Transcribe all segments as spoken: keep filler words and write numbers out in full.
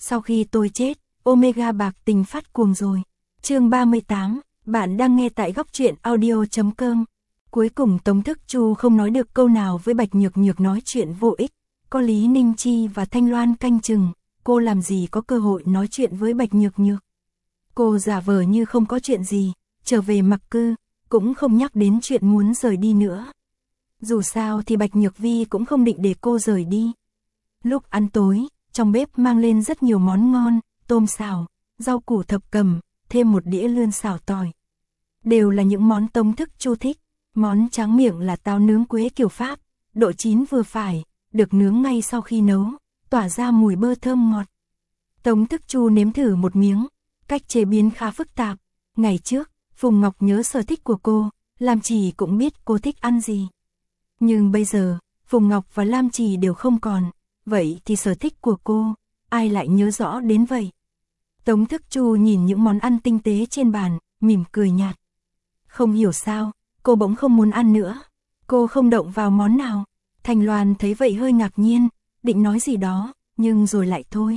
Sau khi tôi chết, Omega bạc tình phát cuồng rồi. Chương ba mươi tám, bạn đang nghe tại góc truyện audio chấm com. Cuối cùng Tống Thức Chu không nói được câu nào với Bạch Nhược Nhược, nói chuyện vô ích. Có Lý Ninh Chi và Thanh Loan canh chừng, cô làm gì có cơ hội nói chuyện với Bạch Nhược Nhược. Cô giả vờ như không có chuyện gì, trở về Mặc Cư, cũng không nhắc đến chuyện muốn rời đi nữa. Dù sao thì Bạch Nhược Vi cũng không định để cô rời đi. Lúc ăn tối, trong bếp mang lên rất nhiều món ngon, tôm xào, rau củ thập cẩm, thêm một đĩa lươn xào tỏi. Đều là những món Tống Thức Chu thích. Món tráng miệng là táo nướng quế kiểu Pháp, độ chín vừa phải, được nướng ngay sau khi nấu, tỏa ra mùi bơ thơm ngọt. Tống Thức Chu nếm thử một miếng, cách chế biến khá phức tạp. Ngày trước, Phùng Ngọc nhớ sở thích của cô, Lam Trì cũng biết cô thích ăn gì. Nhưng bây giờ, Phùng Ngọc và Lam Trì đều không còn, vậy thì sở thích của cô, ai lại nhớ rõ đến vậy? Tống Thức Chu nhìn những món ăn tinh tế trên bàn, mỉm cười nhạt. Không hiểu sao, cô bỗng không muốn ăn nữa. Cô không động vào món nào. Thanh Loan thấy vậy hơi ngạc nhiên, định nói gì đó, nhưng rồi lại thôi.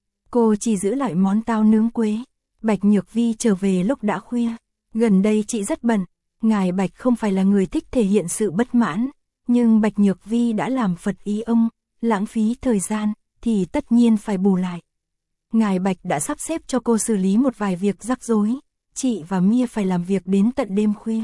Cô chỉ giữ lại món táo nướng quế. Bạch Nhược Vi trở về lúc đã khuya. Gần đây chị rất bận. Ngài Bạch không phải là người thích thể hiện sự bất mãn, nhưng Bạch Nhược Vi đã làm phật ý ông, lãng phí thời gian, thì tất nhiên phải bù lại. Ngài Bạch đã sắp xếp cho cô xử lý một vài việc rắc rối. Chị và Mia phải làm việc đến tận đêm khuya.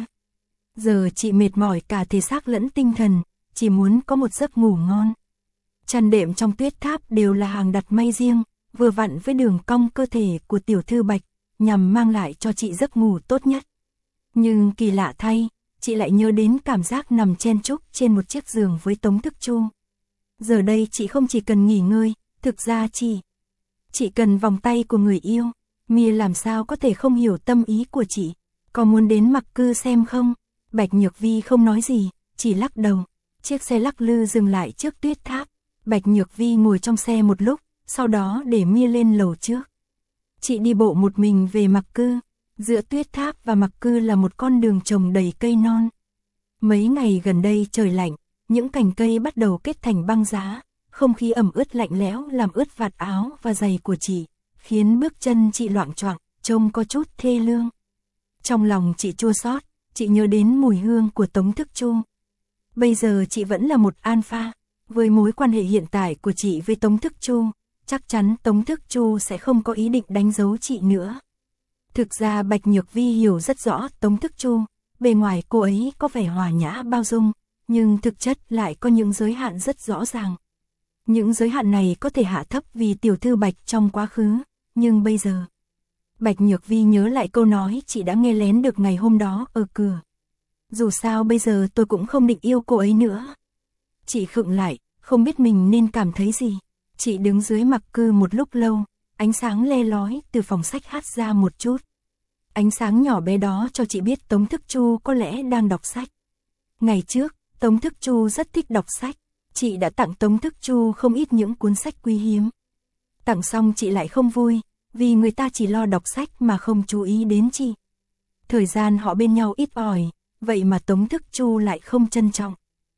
Giờ chị mệt mỏi cả thể xác lẫn tinh thần, chỉ muốn có một giấc ngủ ngon. Chăn đệm trong Tuyết Tháp đều là hàng đặt may riêng, vừa vặn với đường cong cơ thể của tiểu thư Bạch, nhằm mang lại cho chị giấc ngủ tốt nhất. Nhưng kỳ lạ thay, chị lại nhớ đến cảm giác nằm chen chúc trên một chiếc giường với Tống Thức Chu. Giờ đây chị không chỉ cần nghỉ ngơi, thực ra chị, chị cần vòng tay của người yêu. Mia làm sao có thể không hiểu tâm ý của chị, có muốn đến Mặc Cư xem không? Bạch Nhược Vi không nói gì, chỉ lắc đầu. Chiếc xe lắc lư dừng lại trước Tuyết Tháp. Bạch Nhược Vi ngồi trong xe một lúc, sau đó để Mia lên lầu trước. Chị đi bộ một mình về Mặc Cư. Giữa Tuyết Tháp và Mặc Cư là một con đường trồng đầy cây non. Mấy ngày gần đây trời lạnh, những cành cây bắt đầu kết thành băng giá, không khí ẩm ướt lạnh lẽo làm ướt vạt áo và giày của chị, khiến bước chân chị loạng choạng, trông có chút thê lương. Trong lòng chị chua xót, chị nhớ đến mùi hương của Tống Thức Chu. Bây giờ chị vẫn là một alpha, với mối quan hệ hiện tại của chị với Tống Thức Chu, chắc chắn Tống Thức Chu sẽ không có ý định đánh dấu chị nữa. Thực ra Bạch Nhược Vi hiểu rất rõ Tống Thức Chu, bề ngoài cô ấy có vẻ hòa nhã bao dung, nhưng thực chất lại có những giới hạn rất rõ ràng. Những giới hạn này có thể hạ thấp vì tiểu thư Bạch trong quá khứ, nhưng bây giờ... Bạch Nhược Vi nhớ lại câu nói chị đã nghe lén được ngày hôm đó ở cửa. Dù sao bây giờ tôi cũng không định yêu cô ấy nữa. Chị khựng lại, không biết mình nên cảm thấy gì. Chị đứng dưới Mặc Cư một lúc lâu, ánh sáng le lói từ phòng sách hát ra một chút. Ánh sáng nhỏ bé đó cho chị biết Tống Thức Chu có lẽ đang đọc sách. Ngày trước, Tống Thức Chu rất thích đọc sách. Chị đã tặng Tống Thức Chu không ít những cuốn sách quý hiếm. Tặng xong chị lại không vui, vì người ta chỉ lo đọc sách mà không chú ý đến chị. Thời gian họ bên nhau ít ỏi, vậy mà Tống Thức Chu lại không trân trọng.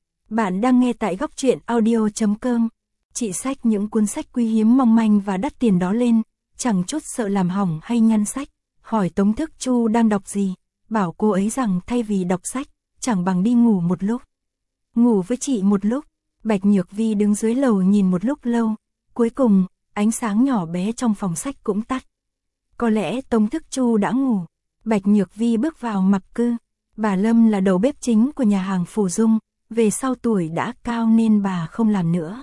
Bạn đang nghe tại góc truyện audio chấm com. Chị xách những cuốn sách quý hiếm mong manh và đắt tiền đó lên, chẳng chút sợ làm hỏng hay nhăn sách. Hỏi Tống Thức Chu đang đọc gì, bảo cô ấy rằng thay vì đọc sách, chẳng bằng đi ngủ một lúc. Ngủ với chị một lúc. Bạch Nhược Vi đứng dưới lầu nhìn một lúc lâu, cuối cùng, ánh sáng nhỏ bé trong phòng sách cũng tắt. Có lẽ Tống Thức Chu đã ngủ. Bạch Nhược Vi bước vào Mặc Cư. Bà Lâm là đầu bếp chính của nhà hàng Phủ Dung, về sau tuổi đã cao nên bà không làm nữa.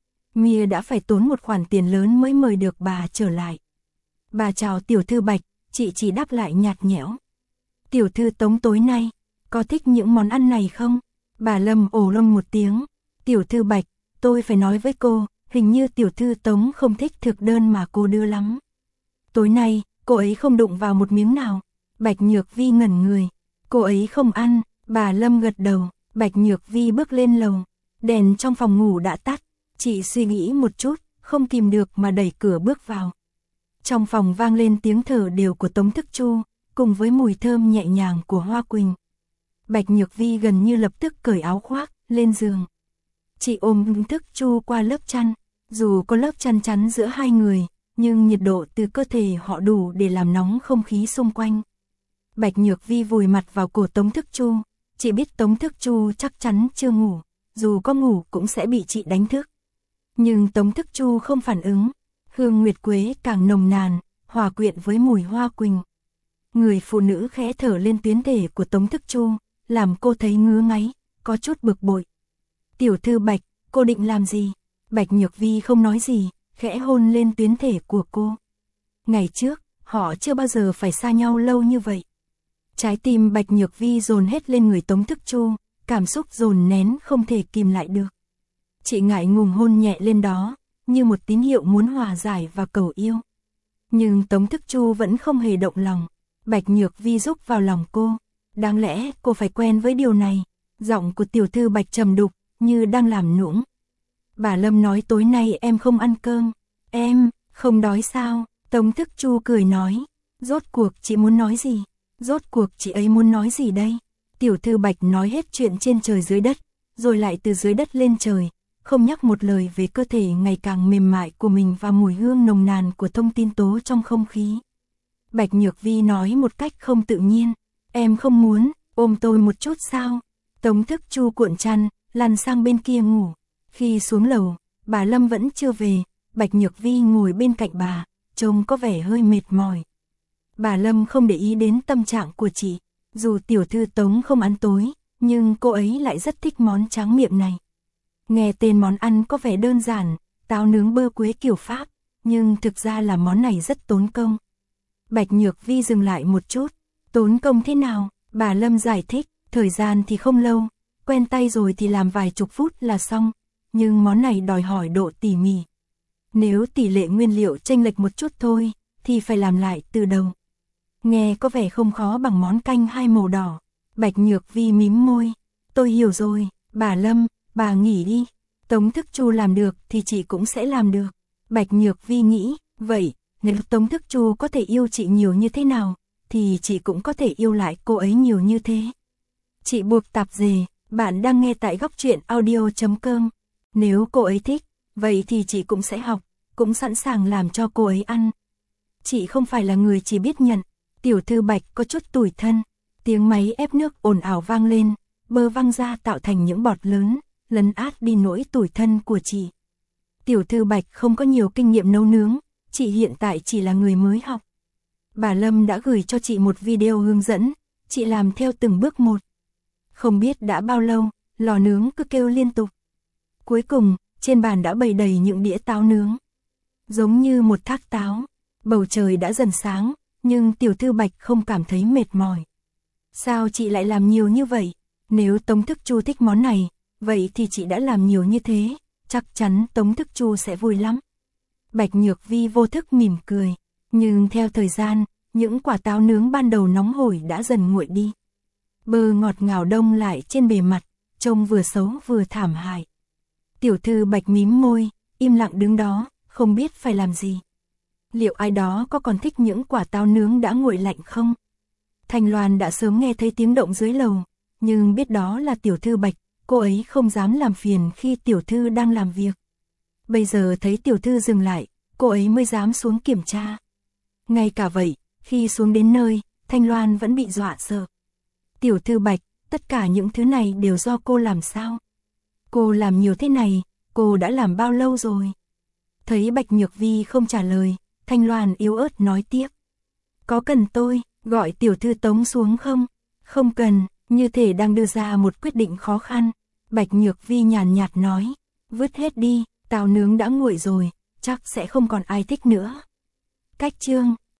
Mia đã phải tốn một khoản tiền lớn mới mời được bà trở lại. Bà chào tiểu thư Bạch, chị chỉ đáp lại nhạt nhẽo. Tiểu thư Tống tối nay, có thích những món ăn này không? Bà Lâm ồ lên một tiếng. Tiểu thư Bạch, tôi phải nói với cô, hình như tiểu thư Tống không thích thực đơn mà cô đưa lắm. Tối nay, cô ấy không đụng vào một miếng nào. Bạch Nhược Vi ngẩn người. Cô ấy không ăn, bà Lâm gật đầu. Bạch Nhược Vi bước lên lầu. Đèn trong phòng ngủ đã tắt. Chị suy nghĩ một chút, không kìm được mà đẩy cửa bước vào. Trong phòng vang lên tiếng thở đều của Tống Thức Chu, cùng với mùi thơm nhẹ nhàng của hoa quỳnh. Bạch Nhược Vi gần như lập tức cởi áo khoác, lên giường. Chị ôm Thức Chu qua lớp chăn, dù có lớp chăn chắn giữa hai người, nhưng nhiệt độ từ cơ thể họ đủ để làm nóng không khí xung quanh. Bạch Nhược Vi vùi mặt vào cổ Tống Thức Chu, chị biết Tống Thức Chu chắc chắn chưa ngủ, dù có ngủ cũng sẽ bị chị đánh thức. Nhưng Tống Thức Chu không phản ứng, hương nguyệt quế càng nồng nàn, hòa quyện với mùi hoa quỳnh. Người phụ nữ khẽ thở lên tuyến thể của Tống Thức Chu, làm cô thấy ngứa ngáy, có chút bực bội. Tiểu thư Bạch, cô định làm gì? Bạch Nhược Vi không nói gì, khẽ hôn lên tuyến thể của cô. Ngày trước, họ chưa bao giờ phải xa nhau lâu như vậy. Trái tim Bạch Nhược Vi dồn hết lên người Tống Thức Chu, cảm xúc dồn nén không thể kìm lại được. Chị ngại ngùng hôn nhẹ lên đó, như một tín hiệu muốn hòa giải và cầu yêu. Nhưng Tống Thức Chu vẫn không hề động lòng. Bạch Nhược Vi rúc vào lòng cô. Đáng lẽ cô phải quen với điều này. Giọng của tiểu thư Bạch trầm đục, như đang làm nũng. Bà Lâm nói tối nay em không ăn cơm. Em, không đói sao? Tống Thức Chu cười nói. Rốt cuộc chị muốn nói gì? Rốt cuộc chị ấy muốn nói gì đây? Tiểu thư Bạch nói hết chuyện trên trời dưới đất, rồi lại từ dưới đất lên trời, không nhắc một lời về cơ thể ngày càng mềm mại của mình và mùi hương nồng nàn của thông tin tố trong không khí. Bạch Nhược Vi nói một cách không tự nhiên. Em không muốn, ôm tôi một chút sao? Tống Thức Chu cuộn chăn, lăn sang bên kia ngủ. Khi xuống lầu, bà Lâm vẫn chưa về, Bạch Nhược Vi ngồi bên cạnh bà, trông có vẻ hơi mệt mỏi. Bà Lâm không để ý đến tâm trạng của chị, dù tiểu thư Tống không ăn tối, nhưng cô ấy lại rất thích món tráng miệng này. Nghe tên món ăn có vẻ đơn giản, táo nướng bơ quế kiểu Pháp, nhưng thực ra là món này rất tốn công. Bạch Nhược Vi dừng lại một chút, tốn công thế nào? Bà Lâm giải thích, thời gian thì không lâu, quen tay rồi thì làm vài chục phút là xong, nhưng món này đòi hỏi độ tỉ mỉ. Nếu tỷ lệ nguyên liệu chênh lệch một chút thôi, thì phải làm lại từ đầu. Nghe có vẻ không khó bằng món canh hai màu đỏ. Bạch Nhược Vi mím môi, tôi hiểu rồi, bà Lâm, bà nghỉ đi. Tống Thức Chu làm được thì chị cũng sẽ làm được. Bạch Nhược Vi nghĩ, vậy, nếu Tống Thức Chu có thể yêu chị nhiều như thế nào, thì chị cũng có thể yêu lại cô ấy nhiều như thế. Chị buộc tạp dề, bạn đang nghe tại góc truyện audio chấm com. Nếu cô ấy thích, vậy thì chị cũng sẽ học, cũng sẵn sàng làm cho cô ấy ăn. Chị không phải là người chỉ biết nhận. Tiểu thư Bạch có chút tủi thân. Tiếng máy ép nước ồn ào vang lên, bơ văng ra tạo thành những bọt lớn, lấn át đi nỗi tủi thân của chị. Tiểu thư Bạch không có nhiều kinh nghiệm nấu nướng, chị hiện tại chỉ là người mới học. Bà Lâm đã gửi cho chị một video hướng dẫn, chị làm theo từng bước một. Không biết đã bao lâu, lò nướng cứ kêu liên tục. Cuối cùng, trên bàn đã bày đầy những đĩa táo nướng. Giống như một thác táo, bầu trời đã dần sáng, nhưng tiểu thư Bạch không cảm thấy mệt mỏi. Sao chị lại làm nhiều như vậy? Nếu Tống Thức Chu thích món này, vậy thì chị đã làm nhiều như thế, chắc chắn Tống Thức Chu sẽ vui lắm. Bạch Nhược Vi vô thức mỉm cười, nhưng theo thời gian, những quả táo nướng ban đầu nóng hổi đã dần nguội đi. Bơ ngọt ngào đông lại trên bề mặt, trông vừa xấu vừa thảm hại. Tiểu thư Bạch mím môi, im lặng đứng đó, không biết phải làm gì. Liệu ai đó có còn thích những quả táo nướng đã nguội lạnh không? Thanh Loan đã sớm nghe thấy tiếng động dưới lầu, nhưng biết đó là tiểu thư Bạch, cô ấy không dám làm phiền khi tiểu thư đang làm việc. Bây giờ thấy tiểu thư dừng lại, cô ấy mới dám xuống kiểm tra. Ngay cả vậy, khi xuống đến nơi, Thanh Loan vẫn bị dọa sợ. Tiểu thư Bạch, tất cả những thứ này đều do cô làm sao? Cô làm nhiều thế này, cô đã làm bao lâu rồi? Thấy Bạch Nhược Vi không trả lời, Thanh Loan yếu ớt nói tiếp. Có cần tôi gọi tiểu thư Tống xuống không? Không cần, như thể đang đưa ra một quyết định khó khăn. Bạch Nhược Vi nhàn nhạt nói, vứt hết đi, táo nướng đã nguội rồi, chắc sẽ không còn ai thích nữa. Cách chương